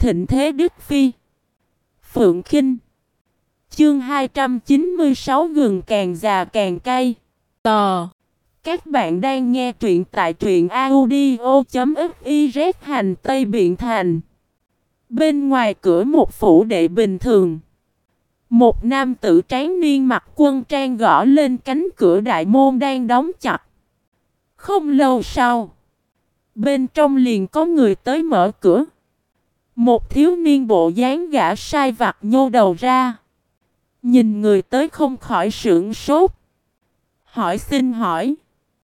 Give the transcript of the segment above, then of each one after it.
thịnh thế Đức Phi. Phượng Khinh. Chương 296 gừng càng già càng cay. Tò. Các bạn đang nghe truyện tại truyện audio.fiz. Hành Tây Biện Thành. Bên ngoài cửa một phủ đệ bình thường, một nam tử tráng niên mặc quân trang gõ lên cánh cửa đại môn đang đóng chặt. Không lâu sau, bên trong liền có người tới mở cửa. Một thiếu niên bộ dáng gã sai vặt nhô đầu ra, nhìn người tới không khỏi sửng sốt. Xin hỏi,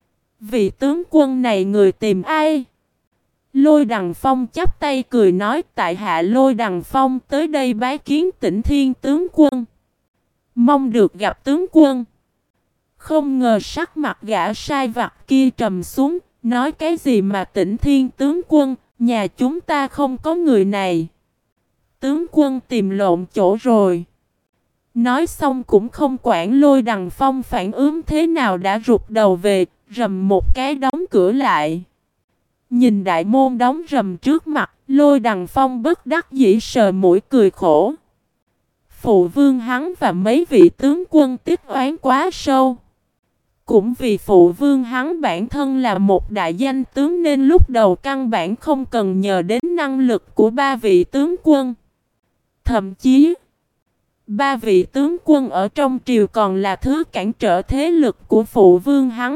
vị tướng quân này người tìm ai? Lôi Đằng Phong chắp tay cười nói, tại hạ Lôi Đằng Phong tới đây bái kiến Tĩnh Thiên tướng quân. Mong được gặp tướng quân. Không ngờ sắc mặt gã sai vặt kia trầm xuống, nói cái gì mà Tĩnh Thiên tướng quân, nhà chúng ta không có người này. Tướng quân tìm lộn chỗ rồi. Nói xong cũng không quản Lôi Đằng Phong phản ứng thế nào, đã rụt đầu về, rầm một cái đóng cửa lại. Nhìn đại môn đóng rầm trước mặt, Lôi Đằng Phong bất đắc dĩ sờ mũi cười khổ. Phụ vương hắn và mấy vị tướng quân tích oán quá sâu. Cũng vì phụ vương hắn bản thân là một đại danh tướng nên lúc đầu căn bản không cần nhờ đến năng lực của ba vị tướng quân. Thậm chí, ba vị tướng quân ở trong triều còn là thứ cản trở thế lực của phụ vương hắn.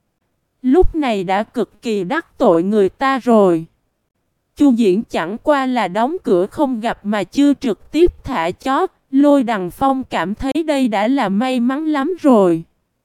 Lúc này đã cực kỳ đắc tội người ta rồi. Chu Diễn chẳng qua là đóng cửa không gặp mà chưa trực tiếp thả chó. Lôi Đằng Phong cảm thấy đây đã là may mắn lắm rồi.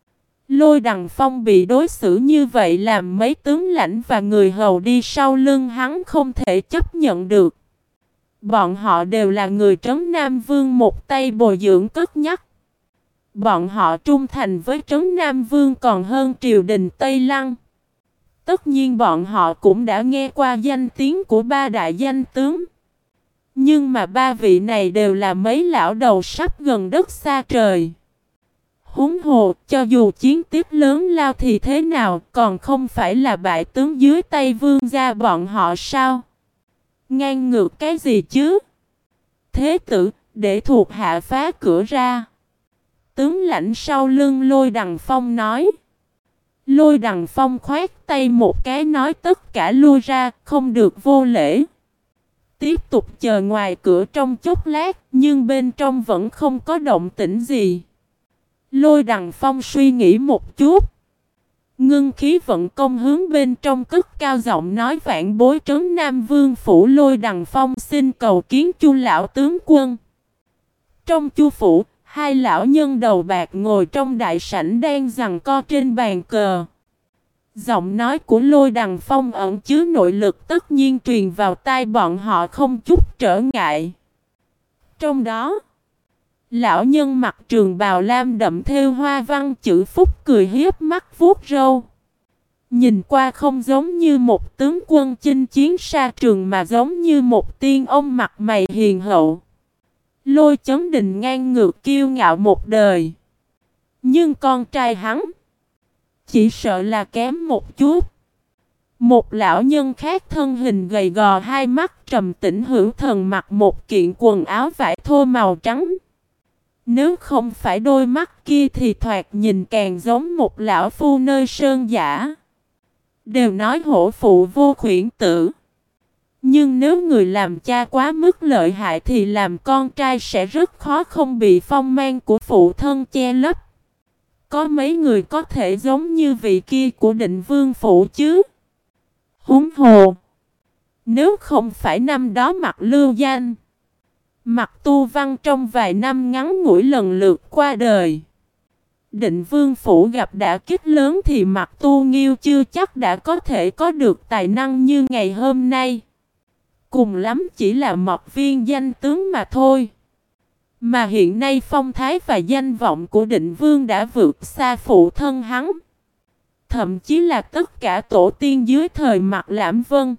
Lôi Đằng Phong bị đối xử như vậy làm mấy tướng lãnh và người hầu đi sau lưng hắn không thể chấp nhận được. Bọn họ đều là người Trấn Nam Vương một tay bồi dưỡng cất nhắc. Bọn họ trung thành với Trấn Nam Vương còn hơn triều đình Tây Lăng. Tất nhiên bọn họ cũng đã nghe qua danh tiếng của ba đại danh tướng. Nhưng mà ba vị này đều là mấy lão đầu sắp gần đất xa trời. Huống hồ, cho dù chiến tiếp lớn lao thì thế nào, còn không phải là bại tướng dưới tay vương gia bọn họ sao? Ngang ngược cái gì chứ? Thế tử, để thuộc hạ phá cửa ra. Tướng lãnh sau lưng Lôi Đằng Phong nói. Lôi Đằng Phong khoát tay một cái nói tất cả lui ra, không được vô lễ. Tiếp tục chờ ngoài cửa trong chốc lát, nhưng bên trong vẫn không có động tĩnh gì. Lôi Đằng Phong suy nghĩ một chút, ngưng khí vận công hướng bên trong cất cao giọng nói, vạn bối Trấn Nam Vương phủ Lôi Đằng Phong xin cầu kiến Chu lão tướng quân. Trong Chu phủ, hai lão nhân đầu bạc ngồi trong đại sảnh đang giằng co trên bàn cờ. Giọng nói của Lôi Đằng Phong ẩn chứa nội lực tất nhiên truyền vào tai bọn họ không chút trở ngại. Trong đó, lão nhân mặc trường bào lam đậm thêu hoa văn chữ phúc cười hiếp mắt vuốt râu. Nhìn qua không giống như một tướng quân chinh chiến xa trường mà giống như một tiên ông mặt mày hiền hậu. Lôi Chấn Đình ngang ngược kiêu ngạo một đời. Nhưng con trai hắn chỉ sợ là kém một chút. Một lão nhân khác thân hình gầy gò, hai mắt trầm tĩnh hữu thần, mặc một kiện quần áo vải thô màu trắng. Nếu không phải đôi mắt kia thì thoạt nhìn càng giống một lão phu nơi sơn giả. Đều nói hổ phụ vô khuyển tử. Nhưng nếu người làm cha quá mức lợi hại thì làm con trai sẽ rất khó không bị phong mang của phụ thân che lấp. Có mấy người có thể giống như vị kia của Định Vương phủ chứ? Huống hồ, nếu không phải năm đó Mặc Lưu Danh, Mặc Tu Văn trong vài năm ngắn ngủi lần lượt qua đời, Định Vương phủ gặp đả kích lớn thì Mặc Tu Nghiêu chưa chắc đã có thể có được tài năng như ngày hôm nay. Cùng lắm chỉ là một viên danh tướng mà thôi. Mà hiện nay phong thái và danh vọng của Định Vương đã vượt xa phụ thân hắn. Thậm chí là tất cả tổ tiên dưới thời Mạc Lãm Vân.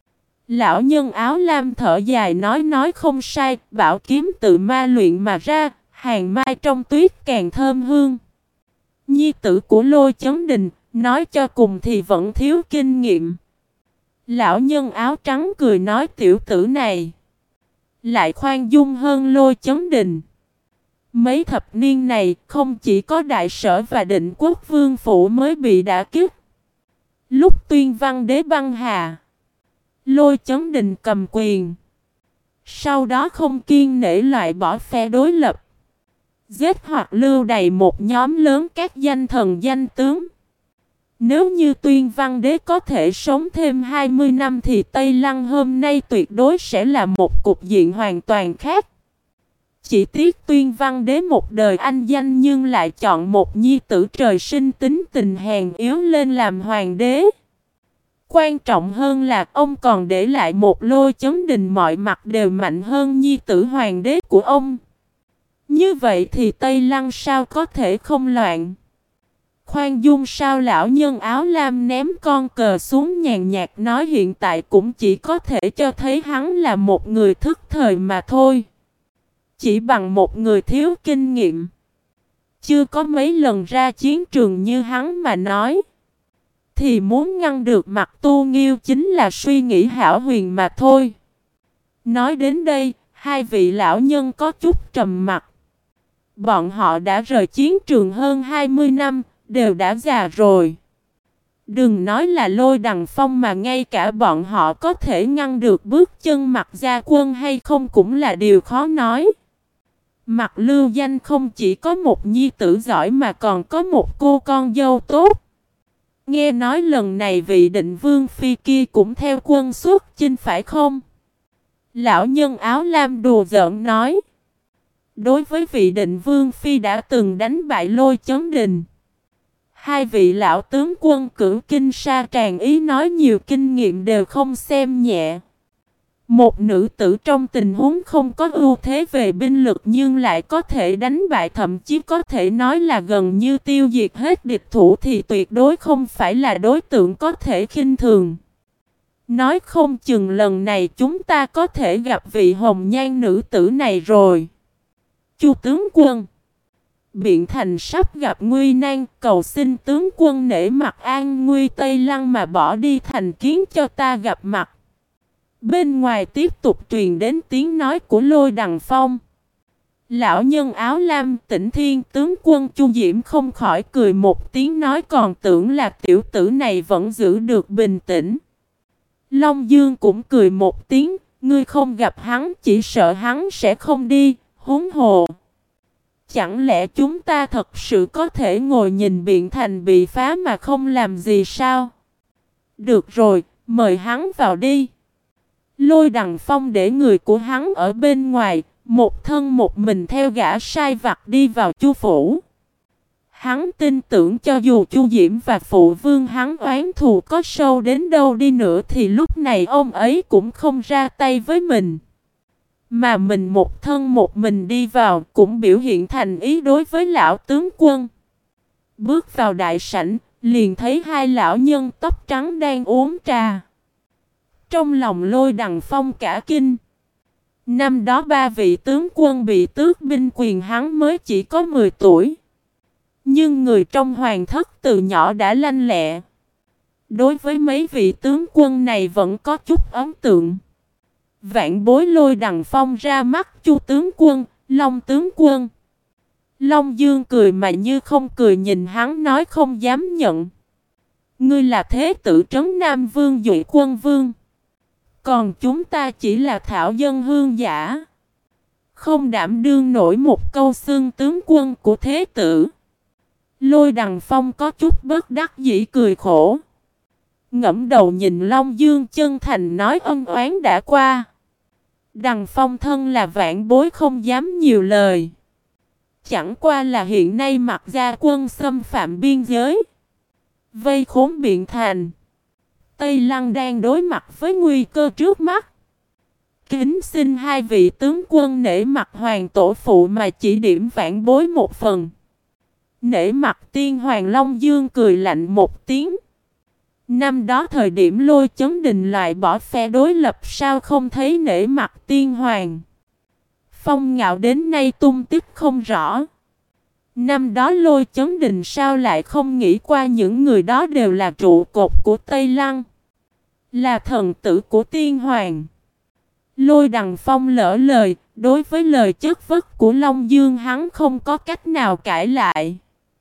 Lão nhân áo lam thở dài nói không sai, bảo kiếm tự ma luyện mà ra, hàng mai trong tuyết càng thơm hương. Nhi tử của Lôi Chấn Đình, nói cho cùng thì vẫn thiếu kinh nghiệm. Lão nhân áo trắng cười nói, tiểu tử này lại khoan dung hơn Lôi Chấn Đình. Mấy thập niên này không chỉ có Đại Sở và Định Quốc Vương Phủ mới bị đả kích. Lúc Tuyên Văn Đế băng hà, Lôi Chấn Đình cầm quyền. Sau đó không kiên nể loại bỏ phe đối lập, giết hoặc lưu đày một nhóm lớn các danh thần danh tướng. Nếu như Tuyên Văn Đế có thể sống thêm 20 năm thì Tây Lăng hôm nay tuyệt đối sẽ là một cục diện hoàn toàn khác. Chỉ tiếc Tuyên Văn Đế một đời anh danh nhưng lại chọn một nhi tử trời sinh tính tình hèn yếu lên làm hoàng đế. Quan trọng hơn là ông còn để lại một Lôi Chấn Đình mọi mặt đều mạnh hơn nhi tử hoàng đế của ông. Như vậy thì Tây Lăng sao có thể không loạn? Khoan dung sao lão nhân áo lam ném con cờ xuống nhàn nhạt nói hiện tại cũng chỉ có thể cho thấy hắn là một người thức thời mà thôi. Chỉ bằng một người thiếu kinh nghiệm, chưa có mấy lần ra chiến trường như hắn mà nói, thì muốn ngăn được mặt Tu Nghiêu chính là suy nghĩ hão huyền mà thôi. Nói đến đây, hai vị lão nhân có chút trầm mặt. Bọn họ đã rời chiến trường hơn 20 năm, đều đã già rồi. Đừng nói là Lôi Đằng Phong mà ngay cả bọn họ có thể ngăn được bước chân Mặt Gia Quân hay không cũng là điều khó nói. Mặt Lưu Danh không chỉ có một nhi tử giỏi mà còn có một cô con dâu tốt. Nghe nói lần này vị Định Vương Phi kia cũng theo quân xuất chinh phải không? Lão nhân áo lam đùa giỡn nói. Đối với vị Định Vương Phi đã từng đánh bại Lôi Chấn Đình, hai vị lão tướng quân cửu kinh sa tràn ý nói nhiều kinh nghiệm đều không xem nhẹ. Một nữ tử trong tình huống không có ưu thế về binh lực nhưng lại có thể đánh bại thậm chí có thể nói là gần như tiêu diệt hết địch thủ thì tuyệt đối không phải là đối tượng có thể khinh thường. Nói không chừng lần này chúng ta có thể gặp vị hồng nhan nữ tử này rồi. Chu tướng quân, Biện Thành sắp gặp nguy nan, cầu xin tướng quân nể mặt an nguy Tây Lăng mà bỏ đi thành kiến cho ta gặp mặt. Bên ngoài tiếp tục truyền đến tiếng nói của Lôi Đằng Phong. Lão nhân áo lam Tỉnh Thiên tướng quân Chu Diễm không khỏi cười một tiếng nói còn tưởng là tiểu tử này vẫn giữ được bình tĩnh. Long Dương cũng cười một tiếng, ngươi không gặp hắn chỉ sợ hắn sẽ không đi, huống hồ. Chẳng lẽ chúng ta thật sự có thể ngồi nhìn Biện Thành bị phá mà không làm gì sao? Được rồi, mời hắn vào đi. Lôi Đằng Phong để người của hắn ở bên ngoài, một thân một mình theo gã sai vặt đi vào Chu phủ. Hắn tin tưởng cho dù Chu Diễm và phụ vương hắn oán thù có sâu đến đâu đi nữa thì lúc này ông ấy cũng không ra tay với mình. Mà mình một thân một mình đi vào cũng biểu hiện thành ý đối với lão tướng quân. Bước vào đại sảnh, liền thấy hai lão nhân tóc trắng đang uống trà. Trong lòng Lôi Đằng Phong cả kinh. Năm đó ba vị tướng quân bị tước binh quyền hắn mới chỉ có 10 tuổi. Nhưng người trong hoàng thất từ nhỏ đã lanh lẹ. Đối với mấy vị tướng quân này vẫn có chút ấn tượng. Vạn bối Lôi Đằng Phong ra mắt Chu tướng quân, Long tướng quân. Long Dương cười mà như không cười nhìn hắn nói không dám nhận. Ngươi là thế tử Trấn Nam Vương Duệ Quân Vương. Còn chúng ta chỉ là thảo dân hương giả. Không đảm đương nổi một câu xưng tướng quân của thế tử. Lôi Đằng Phong có chút bất đắc dĩ cười khổ. Ngẫm đầu nhìn Long Dương chân thành nói ân oán đã qua. Đằng Phong thân là vạn bối không dám nhiều lời. Chẳng qua là hiện nay Mặt Gia Quân xâm phạm biên giới, vây khốn Biện Thành. Tây Lăng đang đối mặt với nguy cơ trước mắt. Kính xin hai vị tướng quân nể mặt hoàng tổ phụ mà chỉ điểm vãn bối một phần. Nể mặt tiên hoàng Long Dương cười lạnh một tiếng. Năm đó thời điểm Lôi Chấn Đình loại bỏ phe đối lập sao không thấy nể mặt tiên hoàng. Phong Ngạo đến nay tung tích không rõ. Năm đó Lôi Chấn Đình sao lại không nghĩ qua những người đó đều là trụ cột của Tây Lăng, là thần tử của tiên hoàng. Lôi Đằng Phong lỡ lời, đối với lời chất vấn của Long Dương hắn không có cách nào cãi lại.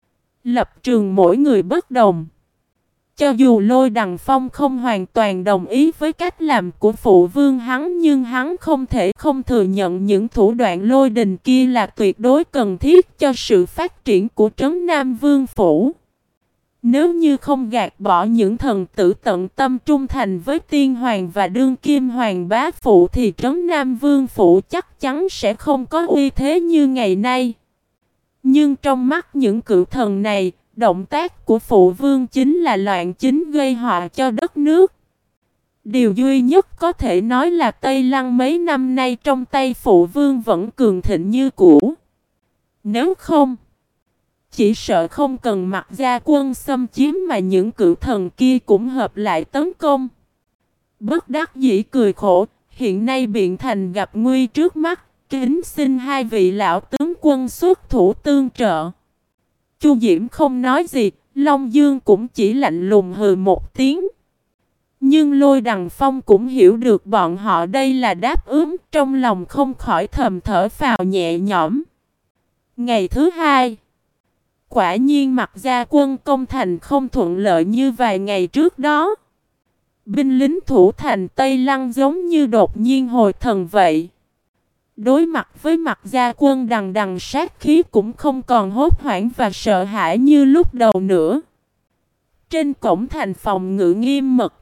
Lập trường mỗi người bất đồng. Cho dù Lôi Đằng Phong không hoàn toàn đồng ý với cách làm của phụ vương hắn, nhưng hắn không thể không thừa nhận những thủ đoạn lôi đình kia là tuyệt đối cần thiết cho sự phát triển của Trấn Nam Vương Phủ. Nếu như không gạt bỏ những thần tử tận tâm trung thành với tiên hoàng và đương kim hoàng bá phụ thì Trấn Nam Vương Phủ chắc chắn sẽ không có uy thế như ngày nay. Nhưng trong mắt những cựu thần này, động tác của phụ vương chính là loạn chính gây họa cho đất nước. Điều duy nhất có thể nói là Tây Lăng mấy năm nay trong tay phụ vương vẫn cường thịnh như cũ. Nếu không, chỉ sợ không cần mặc gia quân xâm chiếm mà những cựu thần kia cũng hợp lại tấn công. Bất đắc dĩ cười khổ, hiện nay Biện Thành gặp nguy trước mắt, kính xin hai vị lão tướng quân xuất thủ tương trợ. Chu Diễm không nói gì, Long Dương cũng chỉ lạnh lùng hừ một tiếng. Nhưng Lôi Đằng Phong cũng hiểu được bọn họ đây là đáp ứng, trong lòng không khỏi thầm thở phào nhẹ nhõm. Ngày thứ hai, quả nhiên mặc gia quân công thành không thuận lợi như vài ngày trước đó. Binh lính thủ thành Tây Lăng giống như đột nhiên hồi thần vậy. Đối mặt với mặc gia quân đằng đằng sát khí cũng không còn hốt hoảng và sợ hãi như lúc đầu nữa. Trên cổng thành phòng ngự nghiêm mật.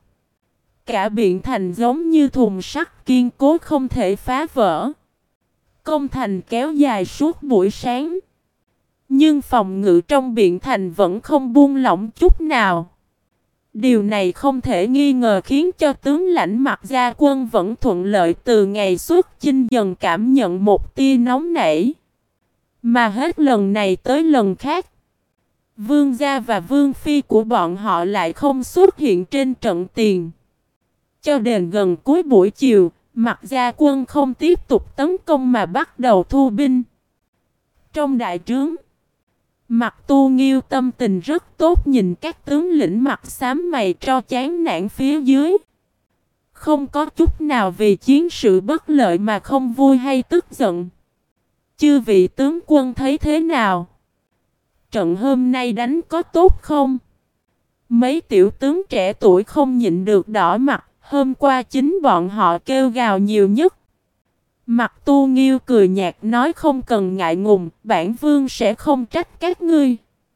Cả Biện Thành giống như thùng sắt kiên cố không thể phá vỡ. Công thành kéo dài suốt buổi sáng. Nhưng phòng ngự trong Biện Thành vẫn không buông lỏng chút nào. Điều này không thể nghi ngờ khiến cho tướng lãnh mặc gia quân vẫn thuận lợi từ ngày xuất chinh dần cảm nhận một tia nóng nảy. Mà hết lần này tới lần khác, vương gia và vương phi của bọn họ lại không xuất hiện trên trận tiền. Cho đến gần cuối buổi chiều, mặc gia quân không tiếp tục tấn công mà bắt đầu thu binh. Trong đại trướng, Mặc Tu Nghiêu tâm tình rất tốt nhìn các tướng lĩnh mặt xám mày tro chán nản phía dưới. Không có chút nào vì chiến sự bất lợi mà không vui hay tức giận. Chư vị tướng quân thấy thế nào? Trận hôm nay đánh có tốt không? Mấy tiểu tướng trẻ tuổi không nhịn được đỏ mặt, hôm qua chính bọn họ kêu gào nhiều nhất. Mặc Tu Nghiêu cười nhạt nói không cần ngại ngùng, bản vương sẽ không trách các ngươi.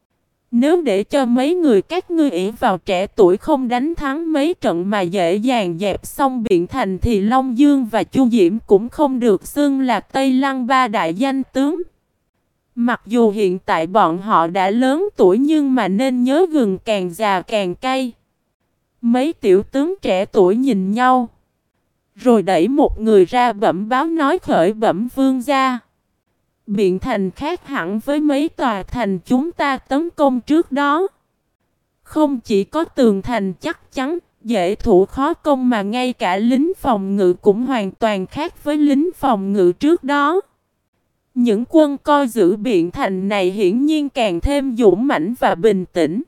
Nếu để cho mấy người các ngươi ỷ vào trẻ tuổi không đánh thắng mấy trận mà dễ dàng dẹp xong Biện Thành thì Long Dương và Chu Diễm cũng không được xưng là Tây Lăng ba đại danh tướng. Mặc dù hiện tại bọn họ đã lớn tuổi nhưng mà nên nhớ gừng càng già càng cay. Mấy tiểu tướng trẻ tuổi nhìn nhau. Rồi đẩy một người ra bẩm báo nói khởi bẩm vương gia. Biện Thành khác hẳn với mấy tòa thành chúng ta tấn công trước đó. Không chỉ có tường thành chắc chắn, dễ thủ khó công mà ngay cả lính phòng ngự cũng hoàn toàn khác với lính phòng ngự trước đó. Những quân coi giữ Biện Thành này hiển nhiên càng thêm dũng mãnh và bình tĩnh.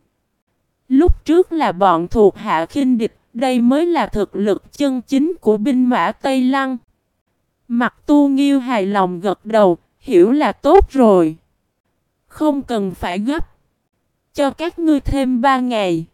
Lúc trước là bọn thuộc hạ khinh địch, đây mới là thực lực chân chính của binh mã Tây Lăng. Mặc Tu Nghiêu hài lòng gật đầu, hiểu là tốt rồi. Không cần phải gấp. Cho các ngươi thêm 3 ngày.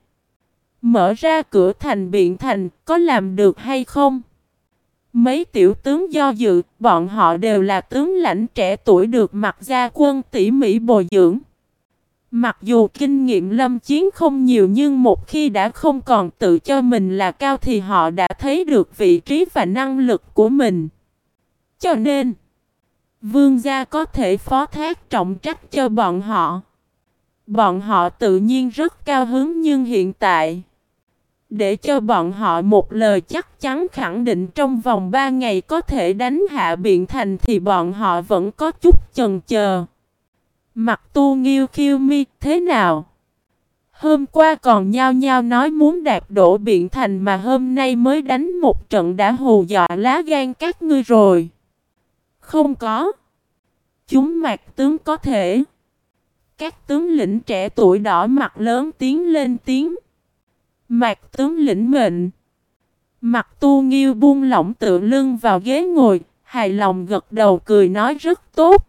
Mở ra cửa thành Biện Thành, có làm được hay không? Mấy tiểu tướng do dự, bọn họ đều là tướng lãnh trẻ tuổi được mặc gia quân tỉ mỉ bồi dưỡng. Mặc dù kinh nghiệm lâm chiến không nhiều nhưng một khi đã không còn tự cho mình là cao thì họ đã thấy được vị trí và năng lực của mình. Cho nên, vương gia có thể phó thác trọng trách cho bọn họ. Bọn họ tự nhiên rất cao hứng nhưng hiện tại, để cho bọn họ một lời chắc chắn khẳng định trong vòng 3 ngày có thể đánh hạ Biện Thành thì bọn họ vẫn có chút chần chờ. Mặc Tu Nghiêu khiêu mi, thế nào? Hôm qua còn nhao nhao nói muốn đạp đổ Biện Thành mà hôm nay mới đánh một trận đã hù dọa lá gan các ngươi rồi. Không có. Chúng Mạc tướng có thể. Các tướng lĩnh trẻ tuổi đỏ mặt lớn tiếng lên tiếng. Mạc tướng lĩnh mệnh. Mặt Tu Nghiêu buông lỏng tựa lưng vào ghế ngồi, hài lòng gật đầu cười nói rất tốt.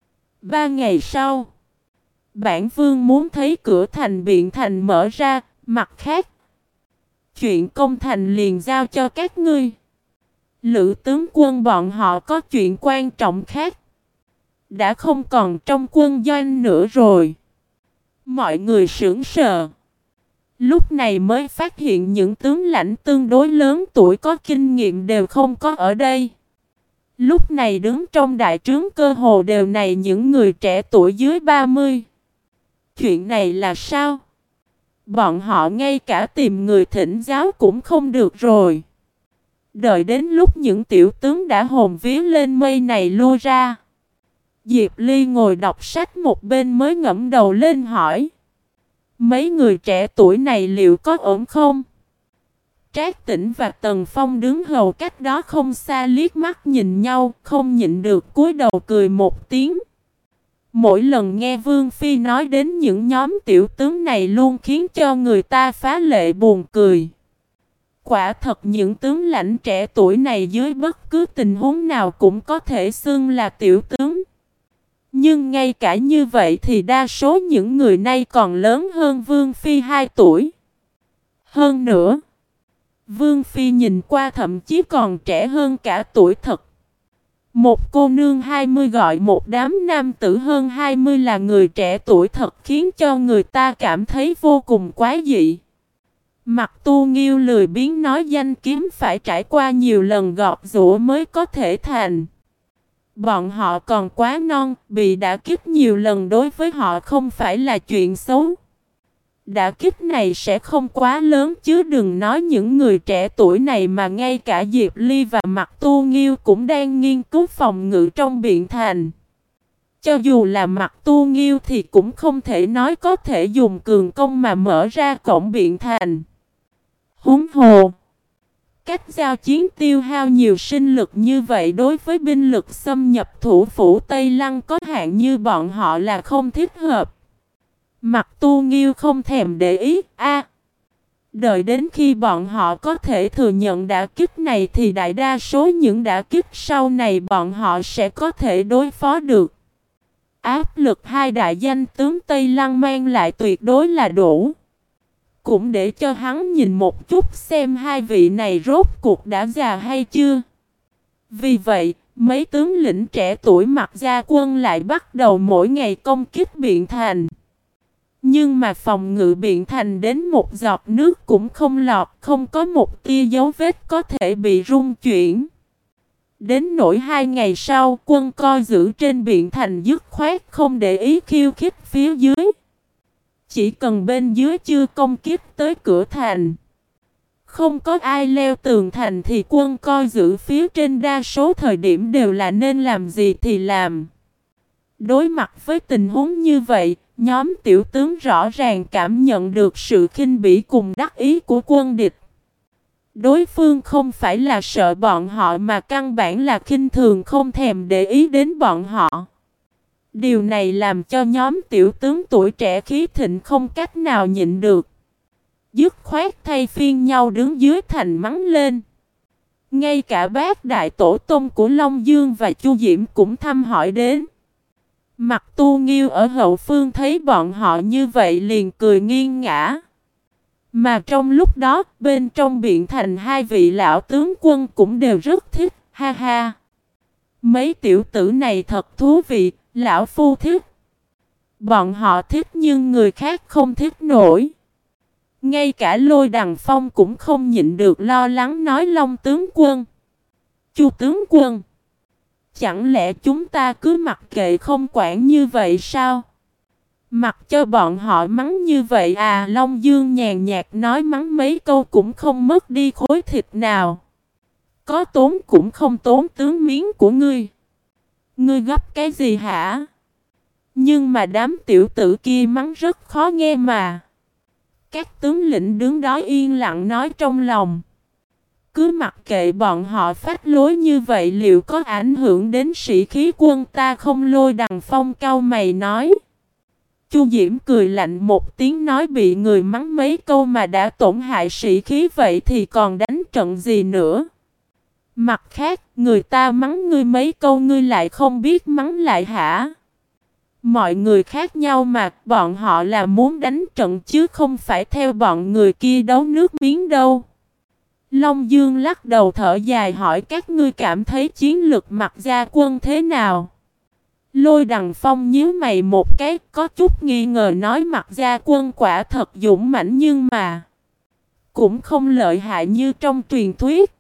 3 ngày sau, bản vương muốn thấy cửa thành Biện Thành mở ra, mặt khác. Chuyện công thành liền giao cho các ngươi. Lữ tướng quân bọn họ có chuyện quan trọng khác. Đã không còn trong quân doanh nữa rồi. Mọi người sững sờ. Lúc này mới phát hiện những tướng lãnh tương đối lớn tuổi có kinh nghiệm đều không có ở đây. Lúc này đứng trong đại trướng cơ hồ đều này những người trẻ tuổi dưới 30. Chuyện này là sao? Bọn họ ngay cả tìm người thỉnh giáo cũng không được rồi. Đợi đến lúc những tiểu tướng đã hồn vía lên mây này lôi ra. Diệp Ly ngồi đọc sách một bên mới ngẫm đầu lên hỏi. Mấy người trẻ tuổi này liệu có ổn không? Trác Tĩnh và Tần Phong đứng hầu cách đó không xa liếc mắt nhìn nhau, không nhịn được cúi đầu cười một tiếng. Mỗi lần nghe Vương Phi nói đến những nhóm tiểu tướng này luôn khiến cho người ta phá lệ buồn cười. Quả thật những tướng lãnh trẻ tuổi này dưới bất cứ tình huống nào cũng có thể xưng là tiểu tướng. Nhưng ngay cả như vậy thì đa số những người này còn lớn hơn Vương Phi 2 tuổi. Hơn nữa, Vương Phi nhìn qua thậm chí còn trẻ hơn cả tuổi thật. Một cô nương 20 gọi một đám nam tử hơn 20 là người trẻ tuổi thật khiến cho người ta cảm thấy vô cùng quái dị. Mặt Tu Nghiêu lười biếng nói danh kiếm phải trải qua nhiều lần gọt giũa mới có thể thành. Bọn họ còn quá non, bị đả kích nhiều lần đối với họ không phải là chuyện xấu. Đả kích này sẽ không quá lớn chứ đừng nói những người trẻ tuổi này mà ngay cả Diệp Ly và Mặt Tu Nghiêu cũng đang nghiên cứu phòng ngự trong Biện Thành. Cho dù là Mặt Tu Nghiêu thì cũng không thể nói có thể dùng cường công mà mở ra cổng Biện Thành. Huống hồ, cách giao chiến tiêu hao nhiều sinh lực như vậy đối với binh lực xâm nhập thủ phủ Tây Lăng có hạn như bọn họ là không thích hợp. Mặt Tu Nghiêu không thèm để ý, đợi đến khi bọn họ có thể thừa nhận đả kích này thì đại đa số những đả kích sau này bọn họ sẽ có thể đối phó được. Áp lực hai đại danh tướng Tây Lăng mang lại tuyệt đối là đủ. Cũng để cho hắn nhìn một chút xem hai vị này rốt cuộc đã già hay chưa. Vì vậy, mấy tướng lĩnh trẻ tuổi mặc gia quân lại bắt đầu mỗi ngày công kích Biện Thành. Nhưng mà phòng ngự Biện Thành đến một giọt nước cũng không lọt, không có một tia dấu vết có thể bị rung chuyển. Đến nỗi 2 ngày sau, quân coi giữ trên Biện Thành dứt khoát không để ý khiêu khích phía dưới. Chỉ cần bên dưới chưa công kích tới cửa thành, không có ai leo tường thành thì quân coi giữ phía trên đa số thời điểm đều là nên làm gì thì làm. Đối mặt với tình huống như vậy, nhóm tiểu tướng rõ ràng cảm nhận được sự khinh bỉ cùng đắc ý của quân địch. Đối phương không phải là sợ bọn họ mà căn bản là khinh thường không thèm để ý đến bọn họ. Điều này làm cho nhóm tiểu tướng tuổi trẻ khí thịnh không cách nào nhịn được. Dứt khoát thay phiên nhau đứng dưới thành mắng lên. Ngay cả bác đại tổ tông của Long Dương và Chu Diễm cũng thăm hỏi đến. Mặt Tu Nghiêu ở hậu phương thấy bọn họ như vậy liền cười nghiêng ngã. Mà trong lúc đó, bên trong Biện Thành hai vị lão tướng quân cũng đều rất thích, ha ha. Mấy tiểu tử này thật thú vị, lão phu thích. Bọn họ thích nhưng người khác không thích nổi. Ngay cả Lôi Đằng Phong cũng không nhịn được lo lắng nói Long tướng quân, Chu tướng quân, chẳng lẽ chúng ta cứ mặc kệ không quản như vậy sao? Mặc cho bọn họ mắng như vậy à? Long Dương nhàn nhạt nói mắng mấy câu cũng không mất đi khối thịt nào. Có tốn cũng không tốn tướng miếng của ngươi. Ngươi gấp cái gì hả? Nhưng mà đám tiểu tử kia mắng rất khó nghe mà. Các tướng lĩnh đứng đó yên lặng nói trong lòng. Cứ mặc kệ bọn họ phách lối như vậy liệu có ảnh hưởng đến sĩ khí quân ta không? Lôi Đằng Phong cau mày nói. Chu Diễm cười lạnh một tiếng nói bị người mắng mấy câu mà đã tổn hại sĩ khí vậy thì còn đánh trận gì nữa. Mặt khác, người ta mắng ngươi mấy câu ngươi lại không biết mắng lại hả? Mọi người khác nhau mà, bọn họ là muốn đánh trận chứ không phải theo bọn người kia đấu nước miếng đâu. Long Dương lắc đầu thở dài hỏi các ngươi cảm thấy chiến lực Mạc Gia Quân thế nào? Lôi Đằng Phong nhíu mày một cái có chút nghi ngờ nói Mạc Gia Quân quả thật dũng mãnh nhưng mà cũng không lợi hại như trong truyền thuyết.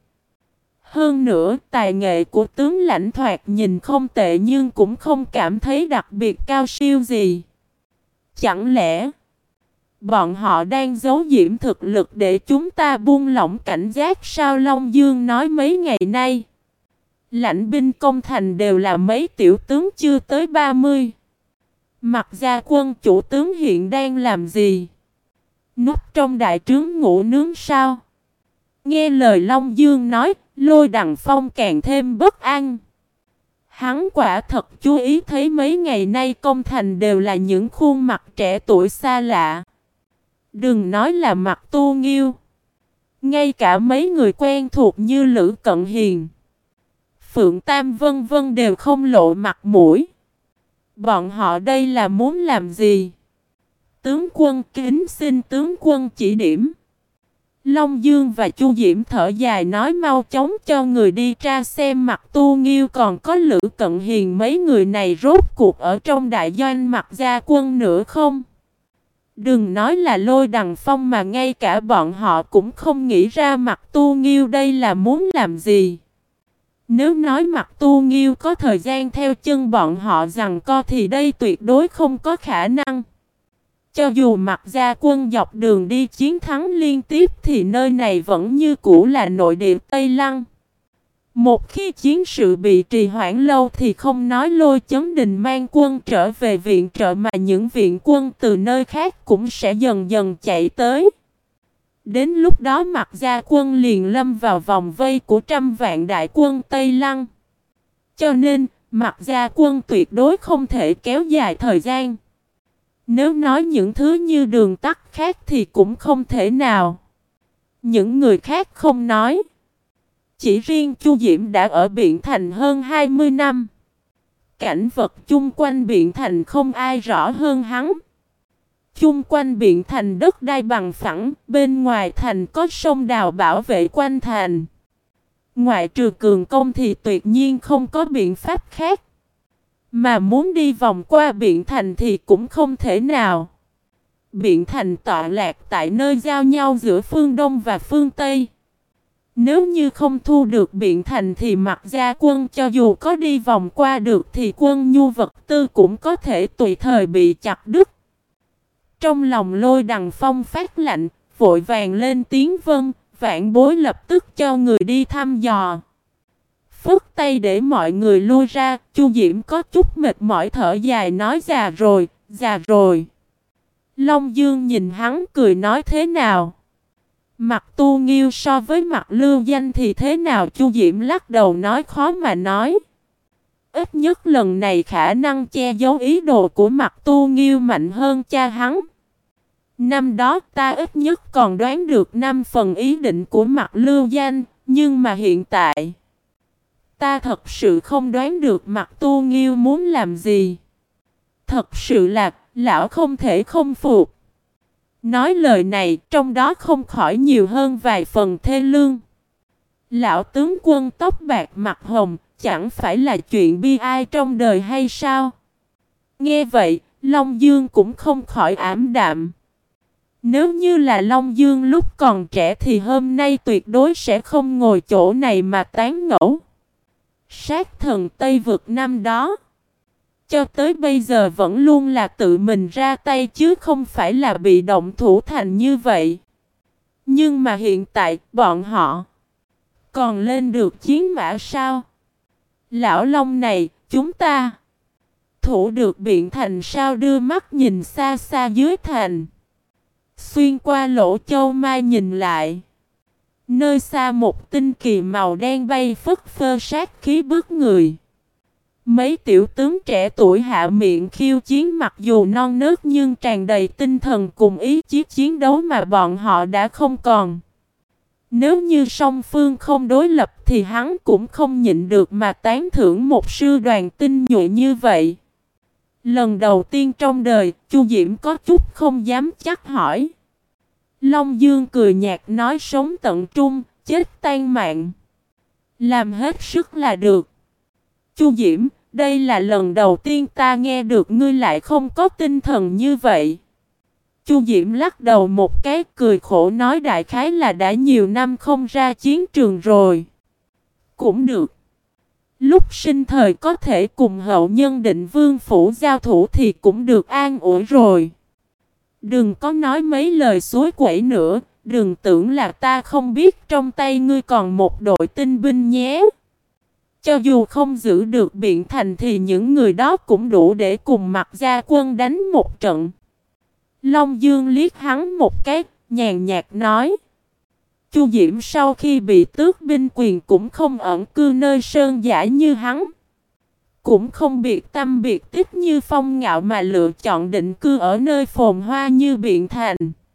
Hơn nữa, tài nghệ của tướng lãnh thoạt nhìn không tệ nhưng cũng không cảm thấy đặc biệt cao siêu gì. Chẳng lẽ bọn họ đang giấu giếm thực lực để chúng ta buông lỏng cảnh giác sao? Long Dương nói mấy ngày nay lãnh binh công thành đều là mấy tiểu tướng chưa tới 30. Mạc Gia Quân chủ tướng hiện đang làm gì? Núp trong đại trướng ngủ nướng sao? Nghe lời Long Dương nói, Lôi Đằng Phong càng thêm bất an. Hắn quả thật chú ý thấy mấy ngày nay công thành đều là những khuôn mặt trẻ tuổi xa lạ. Đừng nói là Mạc Tu Nghiêu, ngay cả mấy người quen thuộc như Lữ Cận Hiền, Phượng Tam vân vân đều không lộ mặt mũi. Bọn họ đây là muốn làm gì? Tướng quân kính xin tướng quân chỉ điểm. Long Dương và Chu Diễm thở dài nói mau chóng cho người đi tra xem Mạc Tu Nghiêu còn có Lữ Cận Hiền mấy người này rốt cuộc ở trong đại doanh Mạc Gia Quân nữa không? Đừng nói là Lôi Đằng Phong mà ngay cả bọn họ cũng không nghĩ ra Mạc Tu Nghiêu đây là muốn làm gì. Nếu nói Mạc Tu Nghiêu có thời gian theo chân bọn họ giằng co thì đây tuyệt đối không có khả năng. Cho dù Mạc Gia Quân dọc đường đi chiến thắng liên tiếp thì nơi này vẫn như cũ là nội địa Tây Lăng. Một khi chiến sự bị trì hoãn lâu thì không nói Lôi Chấn Đình mang quân trở về viện trợ mà những viện quân từ nơi khác cũng sẽ dần dần chạy tới. Đến lúc đó Mạc Gia Quân liền lâm vào vòng vây của trăm vạn đại quân Tây Lăng. Cho nên, Mạc Gia Quân tuyệt đối không thể kéo dài thời gian. Nếu nói những thứ như đường tắt khác thì cũng không thể nào. Những người khác không nói. Chỉ riêng Chu Diễm đã ở Biện Thành hơn 20 năm. Cảnh vật chung quanh Biện Thành không ai rõ hơn hắn. Chung quanh Biện Thành đất đai bằng phẳng, bên ngoài thành có sông đào bảo vệ quanh thành. Ngoại trừ cường công thì tuyệt nhiên không có biện pháp khác. Mà muốn đi vòng qua Biện Thành thì cũng không thể nào. Biện Thành tọa lạc tại nơi giao nhau giữa phương Đông và phương Tây. Nếu như không thu được Biện Thành thì Mạc Gia Quân cho dù có đi vòng qua được thì quân nhu vật tư cũng có thể tùy thời bị chặt đứt. Trong lòng Lôi Đằng Phong phát lạnh, vội vàng lên tiếng vâng, vạn bối lập tức cho người đi thăm dò. Phất tay để mọi người lui ra, Chu Diễm có chút mệt mỏi thở dài nói già rồi, già rồi. Long Dương nhìn hắn cười nói thế nào? Mạc Tu Nghiêu so với Mạc Lưu Danh thì thế nào? Chu Diễm lắc đầu nói khó mà nói. Ít nhất lần này khả năng che giấu ý đồ của Mạc Tu Nghiêu mạnh hơn cha hắn. Năm đó ta ít nhất còn đoán được 5 phần ý định của Mạc Lưu Danh, nhưng mà hiện tại ta thật sự không đoán được Mạc Tu Nghiêu muốn làm gì. Thật sự là lão không thể không phục. Nói lời này trong đó không khỏi nhiều hơn vài phần thê lương. Lão tướng quân tóc bạc mặt hồng chẳng phải là chuyện bi ai trong đời hay sao? Nghe vậy, Long Dương cũng không khỏi ảm đạm. Nếu như là Long Dương lúc còn trẻ thì hôm nay tuyệt đối sẽ không ngồi chỗ này mà tán ngẫu. Sát thần Tây Vực năm đó, cho tới bây giờ vẫn luôn là tự mình ra tay chứ không phải là bị động thủ thành như vậy. Nhưng mà hiện tại bọn họ còn lên được chiến mã sao? Lão Long này, chúng ta thủ được Biện Thành sao? Đưa mắt nhìn xa xa dưới thành, xuyên qua lỗ châu mai nhìn lại. Nơi xa một tinh kỳ màu đen bay phất phơ sát khí bức người. Mấy tiểu tướng trẻ tuổi hạ miệng khiêu chiến, mặc dù non nớt nhưng tràn đầy tinh thần cùng ý chí chiến đấu mà bọn họ đã không còn. Nếu như song phương không đối lập thì hắn cũng không nhịn được mà tán thưởng một sư đoàn tinh nhuệ như vậy. Lần đầu tiên trong đời, Chu Diễm có chút không dám chắc hỏi. Long Dương cười nhạt nói sống tận trung, chết tan mạng. Làm hết sức là được. Chu Diễm, đây là lần đầu tiên ta nghe được ngươi lại không có tinh thần như vậy. Chu Diễm lắc đầu một cái cười khổ nói đại khái là đã nhiều năm không ra chiến trường rồi. Cũng được. Lúc sinh thời có thể cùng hậu nhân Định Vương phủ giao thủ thì cũng được an ủi rồi. Đừng có nói mấy lời suối quẩy nữa, đừng tưởng là ta không biết trong tay ngươi còn một đội tinh binh nhé. Cho dù không giữ được Biện Thành thì những người đó cũng đủ để cùng Mặc Gia quân đánh một trận. Long Dương liếc hắn một cái, nhàn nhạt nói. Chu Diễm sau khi bị tước binh quyền cũng không ẩn cư nơi sơn dã như hắn. Cũng không biệt tâm biệt tích như Phong Ngạo mà lựa chọn định cư ở nơi phồn hoa như Biện Thành.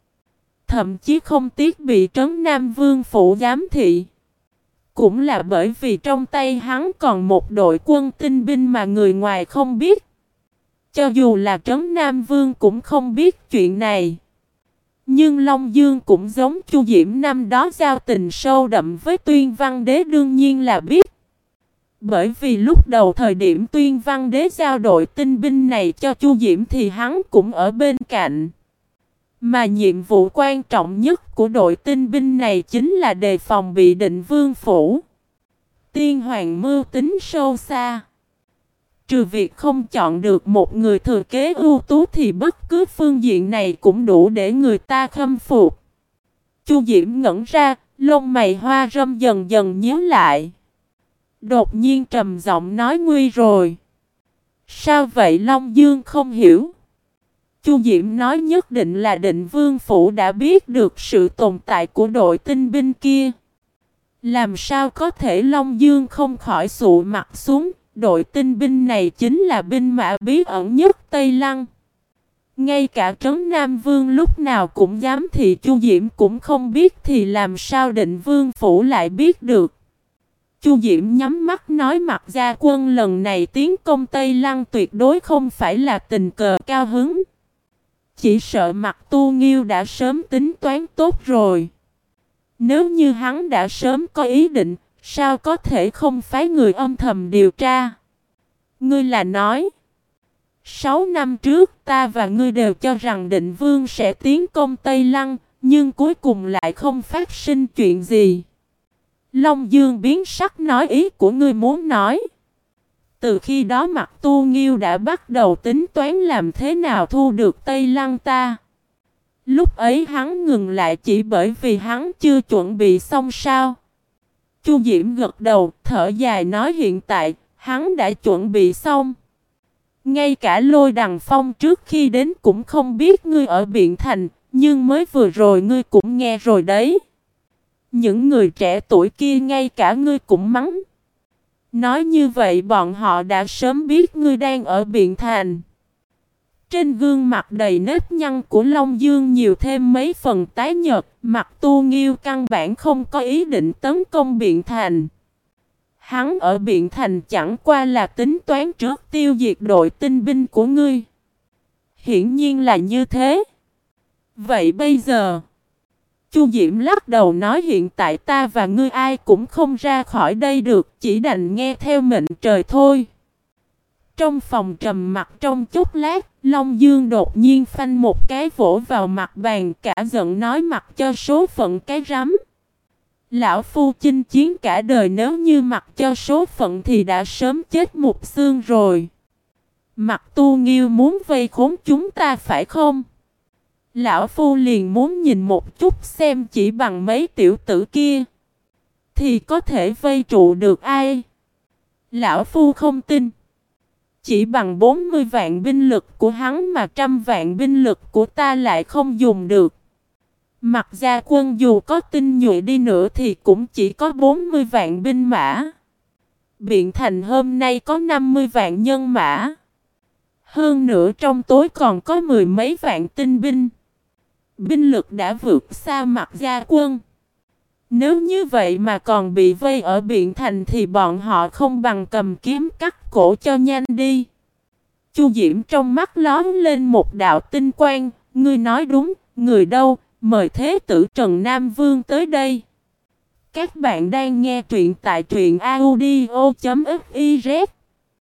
Thậm chí không tiếc bị Trấn Nam Vương phủ giám thị. Cũng là bởi vì trong tay hắn còn một đội quân tinh binh mà người ngoài không biết. Cho dù là Trấn Nam Vương cũng không biết chuyện này. Nhưng Long Dương cũng giống Chu Diễm năm đó giao tình sâu đậm với Tuyên Văn Đế đương nhiên là biết. Bởi vì lúc đầu thời điểm Tuyên Văn Đế giao đội tinh binh này cho Chu Diễm thì hắn cũng ở bên cạnh. Mà nhiệm vụ quan trọng nhất của đội tinh binh này chính là đề phòng bị Định Vương phủ. Tiên hoàng mưu tính sâu xa. Trừ việc không chọn được một người thừa kế ưu tú thì bất cứ phương diện này cũng đủ để người ta khâm phục. Chu Diễm ngẩn ra, lông mày hoa râm dần dần nhíu lại. Đột nhiên trầm giọng nói nguy rồi. Sao vậy Long Dương không hiểu? Chu Diễm nói nhất định là Định Vương phủ đã biết được sự tồn tại của đội tinh binh kia. Làm sao có thể Long Dương không khỏi sụ mặt xuống, đội tinh binh này chính là binh mã bí ẩn nhất Tây Lăng. Ngay cả Trấn Nam Vương lúc nào cũng dám thì Chu Diễm cũng không biết thì làm sao Định Vương phủ lại biết được. Chu Diễm nhắm mắt nói Mặc Gia quân lần này tiến công Tây Lăng tuyệt đối không phải là tình cờ cao hứng. Chỉ sợ Mặc Tu Nghiêu đã sớm tính toán tốt rồi. Nếu như hắn đã sớm có ý định, sao có thể không phái người âm thầm điều tra? Ngươi là nói 6 năm trước ta và ngươi đều cho rằng Định Vương sẽ tiến công Tây Lăng, nhưng cuối cùng lại không phát sinh chuyện gì. Long Dương biến sắc nói ý của ngươi muốn nói. Từ khi đó Mặc Tu Nghiêu đã bắt đầu tính toán làm thế nào thu được Tây Lăng ta. Lúc ấy hắn ngừng lại chỉ bởi vì hắn chưa chuẩn bị xong sao. Chu Diễm gật đầu, thở dài nói hiện tại, hắn đã chuẩn bị xong. Ngay cả Lôi Đằng Phong trước khi đến cũng không biết ngươi ở Biện Thành, nhưng mới vừa rồi ngươi cũng nghe rồi đấy. Những người trẻ tuổi kia ngay cả ngươi cũng mắng. Nói như vậy bọn họ đã sớm biết ngươi đang ở Biện Thành. Trên gương mặt đầy nếp nhăn của Long Dương nhiều thêm mấy phần tái nhợt, Mặc Tu Nghiêu căn bản không có ý định tấn công Biện Thành. Hắn ở Biện Thành chẳng qua là tính toán trước tiêu diệt đội tinh binh của ngươi. Hiển nhiên là như thế. Vậy bây giờ, Chu Diễm lắc đầu nói hiện tại ta và ngươi ai cũng không ra khỏi đây được, chỉ đành nghe theo mệnh trời thôi. Trong phòng trầm mặc trong chốc lát, Long Dương đột nhiên phanh một cái vỗ vào mặt bàn, cả giận nói mặc cho số phận cái rắm. Lão phu chinh chiến cả đời, nếu như mặc cho số phận thì đã sớm chết một xương rồi. Mặc Tu Nghiêu muốn vây khốn chúng ta phải không? Lão phu liền muốn nhìn một chút xem chỉ bằng mấy tiểu tử kia thì có thể vây trụ được ai. Lão phu không tin. Chỉ bằng 40 vạn binh lực của hắn mà 100 vạn binh lực của ta lại không dùng được. Mặc Gia quân dù có tinh nhuệ đi nữa thì cũng chỉ có 40 vạn binh mã. Biện Thành hôm nay có 50 vạn nhân mã. Hơn nữa trong tối còn có mười mấy vạn tinh binh. Binh lực đã vượt xa Mạc Gia quân. Nếu như vậy mà còn bị vây ở Biện Thành thì bọn họ không bằng cầm kiếm cắt cổ cho nhanh đi. Chu Diễm trong mắt lóe lên một đạo tinh quang. Ngươi nói đúng, người đâu, mời Thế tử Trần Nam Vương tới đây. Các bạn đang nghe truyện tại truyện audio.fiz